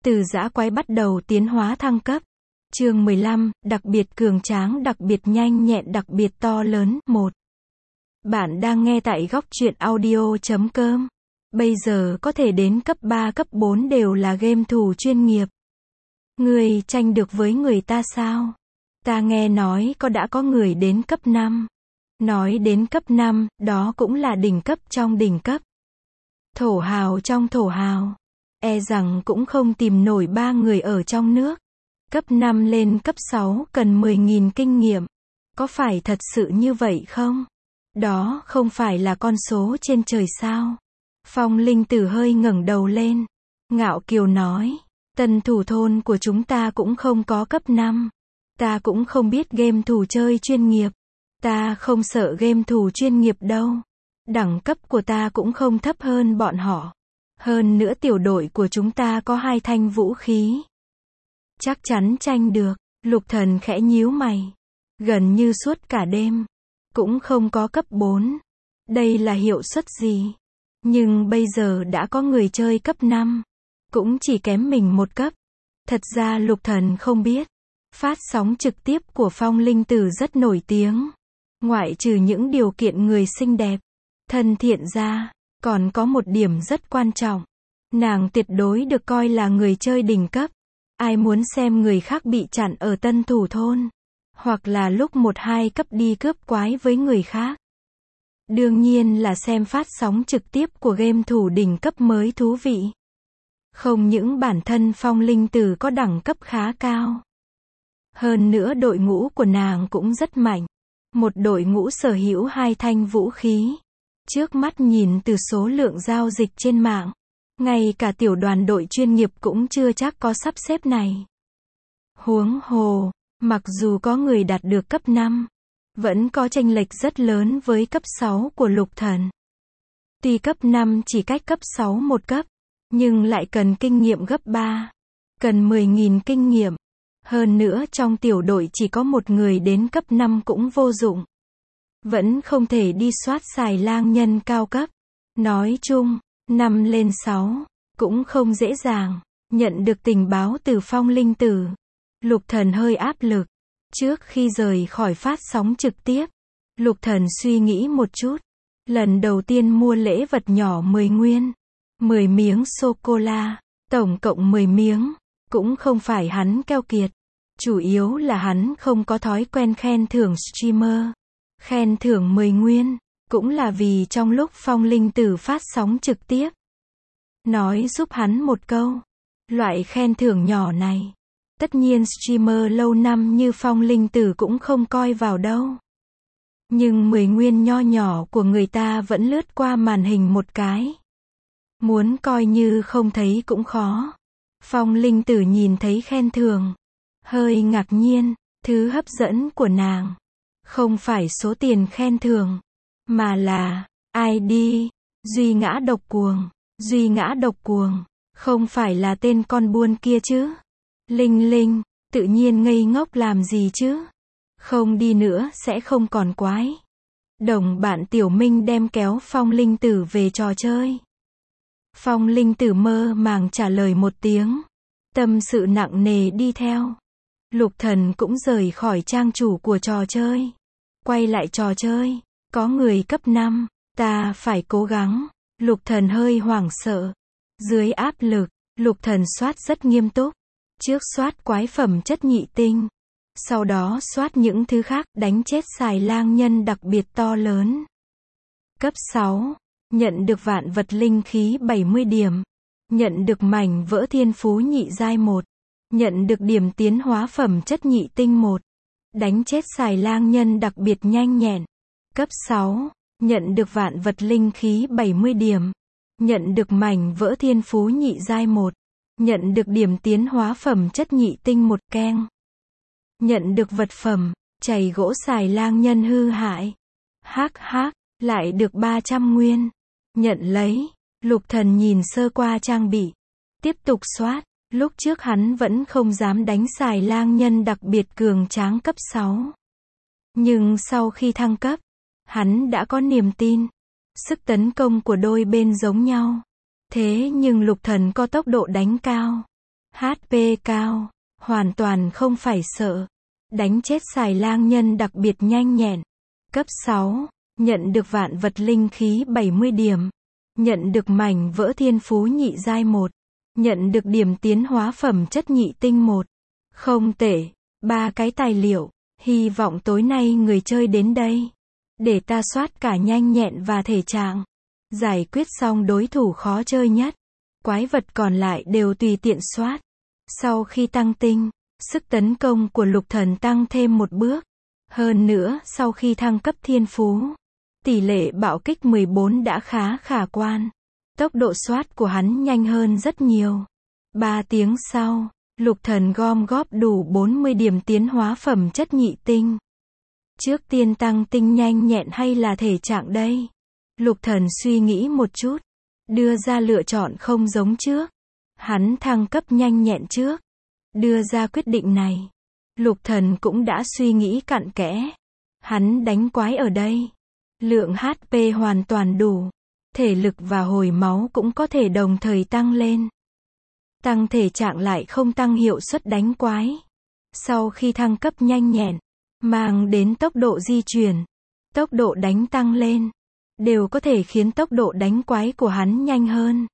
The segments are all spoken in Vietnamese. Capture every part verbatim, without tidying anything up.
Từ dã quái bắt đầu tiến hóa thăng cấp. Chương mười lăm, đặc biệt cường tráng, đặc biệt nhanh nhẹn, đặc biệt to lớn. một. Bạn đang nghe tại góc truyện audio chấm com. Bây giờ có thể đến cấp ba, cấp bốn đều là game thủ chuyên nghiệp. Người tranh được với người ta sao? Ta nghe nói có đã có người đến cấp năm. Nói đến cấp năm, đó cũng là đỉnh cấp trong đỉnh cấp. Thổ hào trong thổ hào. E rằng cũng không tìm nổi ba người ở trong nước. Cấp năm lên cấp sáu cần mười nghìn kinh nghiệm. Có phải thật sự như vậy không? Đó không phải là con số trên trời sao? Phong Linh Tử hơi ngẩng đầu lên. Ngạo kiều nói. Tân thủ thôn của chúng ta cũng không có cấp năm. Ta cũng không biết game thủ chơi chuyên nghiệp. Ta không sợ game thủ chuyên nghiệp đâu. Đẳng cấp của ta cũng không thấp hơn bọn họ. Hơn nữa tiểu đội của chúng ta có hai thanh vũ khí. Chắc chắn tranh được. Lục Thần khẽ nhíu mày. Gần như suốt cả đêm. Cũng không có cấp bốn. Đây là hiệu suất gì? Nhưng bây giờ đã có người chơi cấp năm. Cũng chỉ kém mình một cấp. Thật ra Lục Thần không biết. Phát sóng trực tiếp của Phong Linh Tử rất nổi tiếng. Ngoại trừ những điều kiện người xinh đẹp, thân thiện ra, còn có một điểm rất quan trọng. Nàng tuyệt đối được coi là người chơi đỉnh cấp. Ai muốn xem người khác bị chặn ở tân thủ thôn, hoặc là lúc một hai cấp đi cướp quái với người khác. Đương nhiên là xem phát sóng trực tiếp của game thủ đỉnh cấp mới thú vị. Không những bản thân Phong Linh Tử có đẳng cấp khá cao. Hơn nữa đội ngũ của nàng cũng rất mạnh. Một đội ngũ sở hữu hai thanh vũ khí. Trước mắt nhìn từ số lượng giao dịch trên mạng, ngay cả tiểu đoàn đội chuyên nghiệp cũng chưa chắc có sắp xếp này. Huống hồ, mặc dù có người đạt được cấp năm, vẫn có chênh lệch rất lớn với cấp sáu của Lục Thần. Tuy cấp năm chỉ cách cấp sáu một cấp, nhưng lại cần kinh nghiệm gấp ba. Cần mười nghìn kinh nghiệm. Hơn nữa trong tiểu đội chỉ có một người đến cấp năm cũng vô dụng. Vẫn không thể đi soát xài lang nhân cao cấp. Nói chung, năm lên sáu, cũng không dễ dàng. Nhận được tình báo từ Phong Linh Tử, Lục Thần hơi áp lực. Trước khi rời khỏi phát sóng trực tiếp, Lục Thần suy nghĩ một chút. Lần đầu tiên mua lễ vật nhỏ mười nguyên. mười miếng sô-cô-la. Tổng cộng mười miếng. Cũng không phải hắn keo kiệt. Chủ yếu là hắn không có thói quen khen thưởng streamer. Khen thưởng mười nguyên. Cũng là vì trong lúc Phong Linh Tử phát sóng trực tiếp, nói giúp hắn một câu. Loại khen thưởng nhỏ này, tất nhiên streamer lâu năm như Phong Linh Tử cũng không coi vào đâu. Nhưng mười nguyên nho nhỏ của người ta vẫn lướt qua màn hình một cái. Muốn coi như không thấy cũng khó. Phong Linh Tử nhìn thấy khen thưởng, hơi ngạc nhiên. Thứ hấp dẫn của nàng không phải số tiền khen thưởng, mà là i đê Duy Ngã Độc Cuồng. Duy Ngã Độc Cuồng, không phải là tên con buôn kia chứ? Linh Linh, tự nhiên ngây ngốc làm gì chứ? Không đi nữa sẽ không còn quái. Đồng bạn Tiểu Minh đem kéo Phong Linh Tử về trò chơi. Phong Linh Tử mơ màng trả lời một tiếng. Tâm sự nặng nề đi theo. Lục Thần cũng rời khỏi trang chủ của trò chơi. Quay lại trò chơi. Có người cấp năm. Ta phải cố gắng. Lục Thần hơi hoảng sợ. Dưới áp lực, Lục Thần soát rất nghiêm túc. Trước soát quái phẩm chất nhị tinh. Sau đó soát những thứ khác, đánh chết xài lang nhân đặc biệt to lớn. Cấp sáu. Nhận được vạn vật linh khí bảy mươi điểm. Nhận được mảnh vỡ thiên phú nhị giai một. Nhận được điểm tiến hóa phẩm chất nhị tinh một. Đánh chết xài lang nhân đặc biệt nhanh nhẹn. Cấp sáu. Nhận được vạn vật linh khí bảy mươi điểm. Nhận được mảnh vỡ thiên phú nhị giai một. Nhận được điểm tiến hóa phẩm chất nhị tinh một keng. Nhận được vật phẩm, chày gỗ xài lang nhân hư hại. Hắc hắc, lại được ba trăm nguyên. Nhận lấy. Lục Thần nhìn sơ qua trang bị. Tiếp tục soát. Lúc trước hắn vẫn không dám đánh xài lang nhân đặc biệt cường tráng cấp sáu. Nhưng sau khi thăng cấp, hắn đã có niềm tin. Sức tấn công của đôi bên giống nhau. Thế nhưng Lục Thần có tốc độ đánh cao. hát pê cao, hoàn toàn không phải sợ. Đánh chết xài lang nhân đặc biệt nhanh nhẹn. Cấp sáu, nhận được vạn vật linh khí bảy mươi điểm. Nhận được mảnh vỡ thiên phú nhị giai một. Nhận được điểm tiến hóa phẩm chất nhị tinh một. Không tệ, ba cái tài liệu. Hy vọng tối nay người chơi đến đây. Để ta soát cả nhanh nhẹn và thể trạng. Giải quyết xong đối thủ khó chơi nhất. Quái vật còn lại đều tùy tiện soát. Sau khi tăng tinh, sức tấn công của lục thần tăng thêm một bước. Hơn nữa, sau khi thăng cấp thiên phú, tỷ lệ bạo kích mười bốn đã khá khả quan. Tốc độ soát của hắn nhanh hơn rất nhiều. ba tiếng sau, lục thần gom góp đủ bốn mươi điểm tiến hóa phẩm chất nhị tinh. Trước tiên tăng tinh nhanh nhẹn hay là thể trạng đây? Lục thần suy nghĩ một chút, đưa ra lựa chọn không giống trước. Hắn thăng cấp nhanh nhẹn trước. Đưa ra quyết định này. Lục thần cũng đã suy nghĩ cặn kẽ. Hắn đánh quái ở đây. Lượng hát pê hoàn toàn đủ. Thể lực và hồi máu cũng có thể đồng thời tăng lên. Tăng thể trạng lại không tăng hiệu suất đánh quái. Sau khi thăng cấp nhanh nhẹn, mang đến tốc độ di chuyển, tốc độ đánh tăng lên, đều có thể khiến tốc độ đánh quái của hắn nhanh hơn.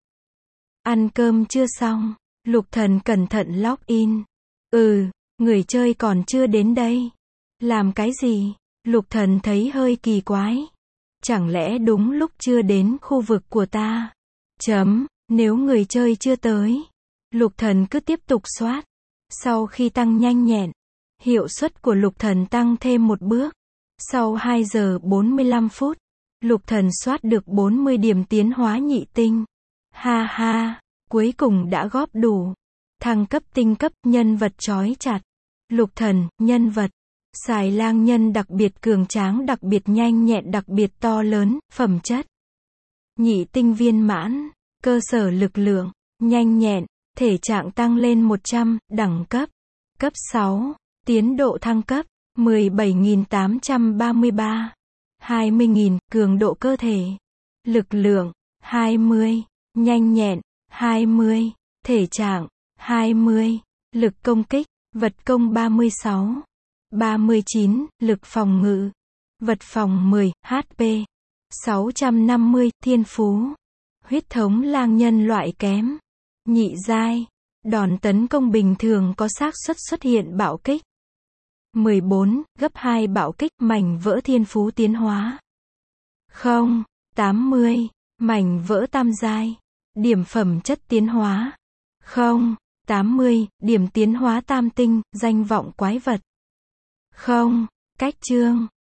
Ăn cơm chưa xong, lục thần cẩn thận login. Ừ, người chơi còn chưa đến đây. Làm cái gì? Lục thần thấy hơi kỳ quái. Chẳng lẽ đúng lúc chưa đến khu vực của ta? Chấm, nếu người chơi chưa tới. Lục thần cứ tiếp tục soát. Sau khi tăng nhanh nhẹn, hiệu suất của lục thần tăng thêm một bước. Sau hai giờ bốn mươi lăm phút, lục thần soát được bốn mươi điểm tiến hóa nhị tinh. Ha ha, cuối cùng đã góp đủ. Thăng cấp tinh cấp, nhân vật chói chặt. Lục thần, nhân vật. Xài lang nhân đặc biệt cường tráng, đặc biệt nhanh nhẹn, đặc biệt to lớn, phẩm chất. Nhị tinh viên mãn, cơ sở lực lượng, nhanh nhẹn, thể trạng tăng lên một trăm, đẳng cấp. Cấp sáu, tiến độ thăng cấp, mười bảy nghìn tám trăm ba mươi ba. hai mươi nghìn, cường độ cơ thể. Lực lượng, hai mươi. Nhanh nhẹn, hai mươi. Thể trạng, hai mươi. Lực công kích, vật công ba mươi sáu. ba mươi chín, lực phòng ngự. Vật phòng mười, hát pê. sáu trăm năm mươi, thiên phú. Huyết thống lang nhân loại kém. Nhị giai. Đòn tấn công bình thường có xác suất xuất hiện bạo kích. mười bốn, gấp hai bạo kích, mảnh vỡ thiên phú tiến hóa. không, tám mươi, mảnh vỡ tam giai. Điểm phẩm chất tiến hóa. không, tám mươi, điểm tiến hóa tam tinh, danh vọng quái vật. không, cách chương.